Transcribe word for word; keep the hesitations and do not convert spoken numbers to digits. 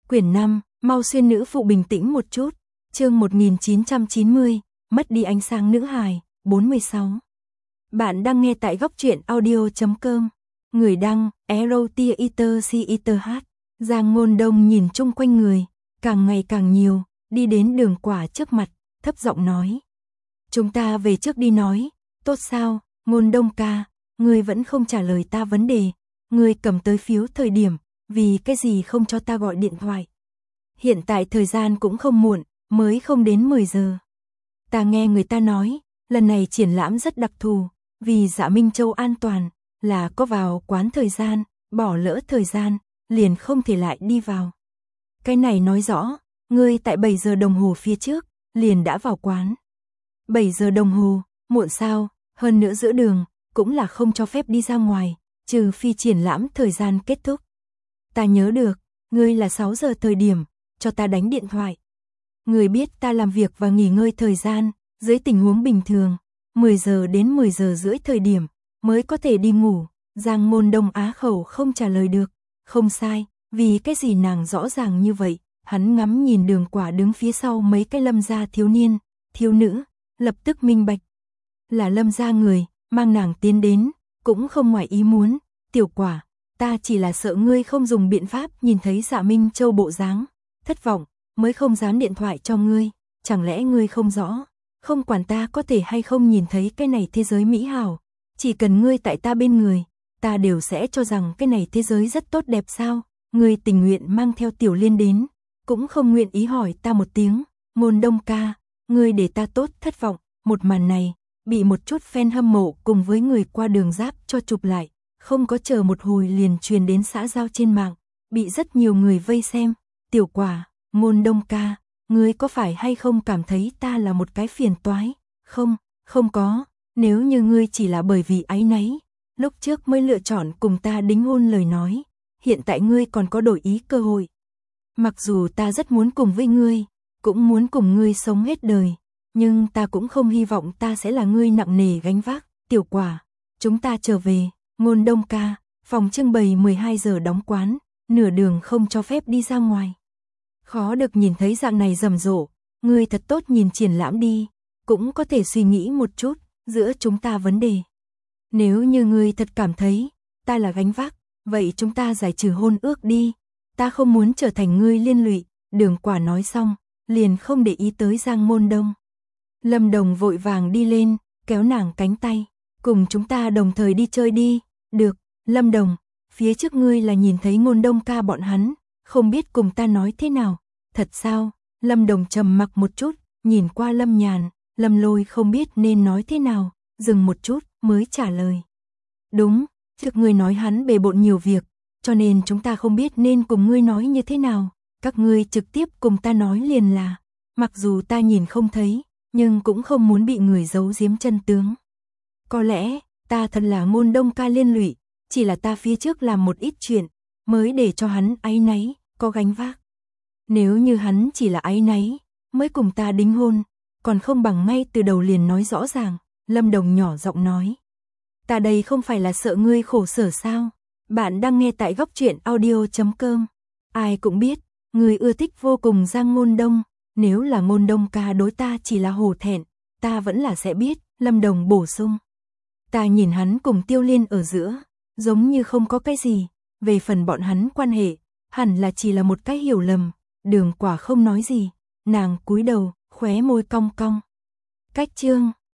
Quyển năm, mau xuyên nữ phụ bình tĩnh một chút. Chương một nghìn chín trăm chín mươi, mất đi ánh sáng nữ hài, bốn mươi sáu. Bạn đang nghe tại góc truyện audio chấm com. Người đăng, Erotia Eater C Eater H. Giang Ngôn Đông nhìn chung quanh người, càng ngày càng nhiều, đi đến đường quả trước mặt, thấp giọng nói. Chúng ta về trước đi nói, tốt sao, Ngôn Đông ca, ngươi vẫn không trả lời ta vấn đề, ngươi cầm tới phiếu thời điểm, vì cái gì không cho ta gọi điện thoại. Hiện tại thời gian cũng không muộn, mới không đến mười giờ. Ta nghe người ta nói, lần này triển lãm rất đặc thù, vì Dạ Minh Châu an toàn, là có vào quán thời gian, bỏ lỡ thời gian, liền không thể lại đi vào. Cái này nói rõ, ngươi tại bảy giờ đồng hồ phía trước, liền đã vào quán. bảy giờ đồng hồ, muộn sao, hơn nữa giữa đường, cũng là không cho phép đi ra ngoài, trừ phi triển lãm thời gian kết thúc. Ta nhớ được, ngươi là sáu giờ thời điểm, cho ta đánh điện thoại. Ngươi biết ta làm việc và nghỉ ngơi thời gian, dưới tình huống bình thường, mười giờ đến mười giờ rưỡi thời điểm, mới có thể đi ngủ. Giang Ngôn Đông á khẩu không trả lời được, không sai, vì cái gì nàng rõ ràng như vậy. Hắn ngắm nhìn đường quả đứng phía sau mấy cái Lâm gia thiếu niên, thiếu nữ, lập tức minh bạch. Là Lâm gia người, mang nàng tiến đến, cũng không ngoài ý muốn. Tiểu quả, ta chỉ là sợ ngươi không dùng biện pháp nhìn thấy Dạ Minh Châu bộ dáng, thất vọng, mới không dám điện thoại cho ngươi. Chẳng lẽ ngươi không rõ, không quản ta có thể hay không nhìn thấy cái này thế giới mỹ hảo, chỉ cần ngươi tại ta bên người, ta đều sẽ cho rằng cái này thế giới rất tốt đẹp sao? Ngươi tình nguyện mang theo Tiểu Liên đến, cũng không nguyện ý hỏi ta một tiếng. Ngôn Đông ca, ngươi để ta tốt thất vọng. Một màn này, bị một chút fan hâm mộ cùng với người qua đường giáp cho chụp lại, không có chờ một hồi liền truyền đến xã giao trên mạng, bị rất nhiều người vây xem. Tiểu quả, Ngôn Đông ca, ngươi có phải hay không cảm thấy ta là một cái phiền toái? Không, không có, nếu như ngươi chỉ là bởi vì áy náy, lúc trước mới lựa chọn cùng ta đính hôn lời nói, hiện tại ngươi còn có đổi ý cơ hội. Mặc dù ta rất muốn cùng với ngươi, cũng muốn cùng ngươi sống hết đời, nhưng ta cũng không hy vọng ta sẽ là ngươi nặng nề gánh vác. Tiểu quả, chúng ta trở về. Ngôn Đông ca, phòng trưng bày mười hai giờ đóng quán, nửa đường không cho phép đi ra ngoài. Khó được nhìn thấy dạng này rầm rộ, ngươi thật tốt nhìn triển lãm đi, cũng có thể suy nghĩ một chút, giữa chúng ta vấn đề. Nếu như ngươi thật cảm thấy, ta là gánh vác, vậy chúng ta giải trừ hôn ước đi, ta không muốn trở thành ngươi liên lụy. Đường quả nói xong, liền không để ý tới Giang Ngôn Đông. Lâm Đồng vội vàng đi lên, kéo nàng cánh tay, cùng chúng ta đồng thời đi chơi đi. Được, Lâm Đồng, phía trước ngươi là nhìn thấy Ngôn Đông ca bọn hắn, không biết cùng ta nói thế nào. Thật sao? Lâm Đồng trầm mặc một chút, nhìn qua Lâm Nhàn, Lâm Lôi không biết nên nói thế nào, dừng một chút mới trả lời. Đúng, trước ngươi nói hắn bề bộn nhiều việc, cho nên chúng ta không biết nên cùng ngươi nói như thế nào. Các ngươi trực tiếp cùng ta nói liền là, mặc dù ta nhìn không thấy, nhưng cũng không muốn bị người giấu giếm chân tướng. Có lẽ, ta thật là Ngôn Đông ca liên lụy, chỉ là ta phía trước làm một ít chuyện, mới để cho hắn áy náy, có gánh vác. Nếu như hắn chỉ là áy náy, mới cùng ta đính hôn, còn không bằng ngay từ đầu liền nói rõ ràng. Lâm Đồng nhỏ giọng nói. Ta đây không phải là sợ ngươi khổ sở sao? Bạn đang nghe tại góc truyện audio chấm com. Ai cũng biết, ngươi ưa thích vô cùng Giang Ngôn Đông, nếu là Ngôn Đông ca đối ta chỉ là hổ thẹn, ta vẫn là sẽ biết. Lâm Đồng bổ sung. Ta nhìn hắn cùng Tiêu Liên ở giữa, giống như không có cái gì, về phần bọn hắn quan hệ, hẳn là chỉ là một cái hiểu lầm. Đường quả không nói gì, nàng cúi đầu, khóe môi cong cong. Cách chương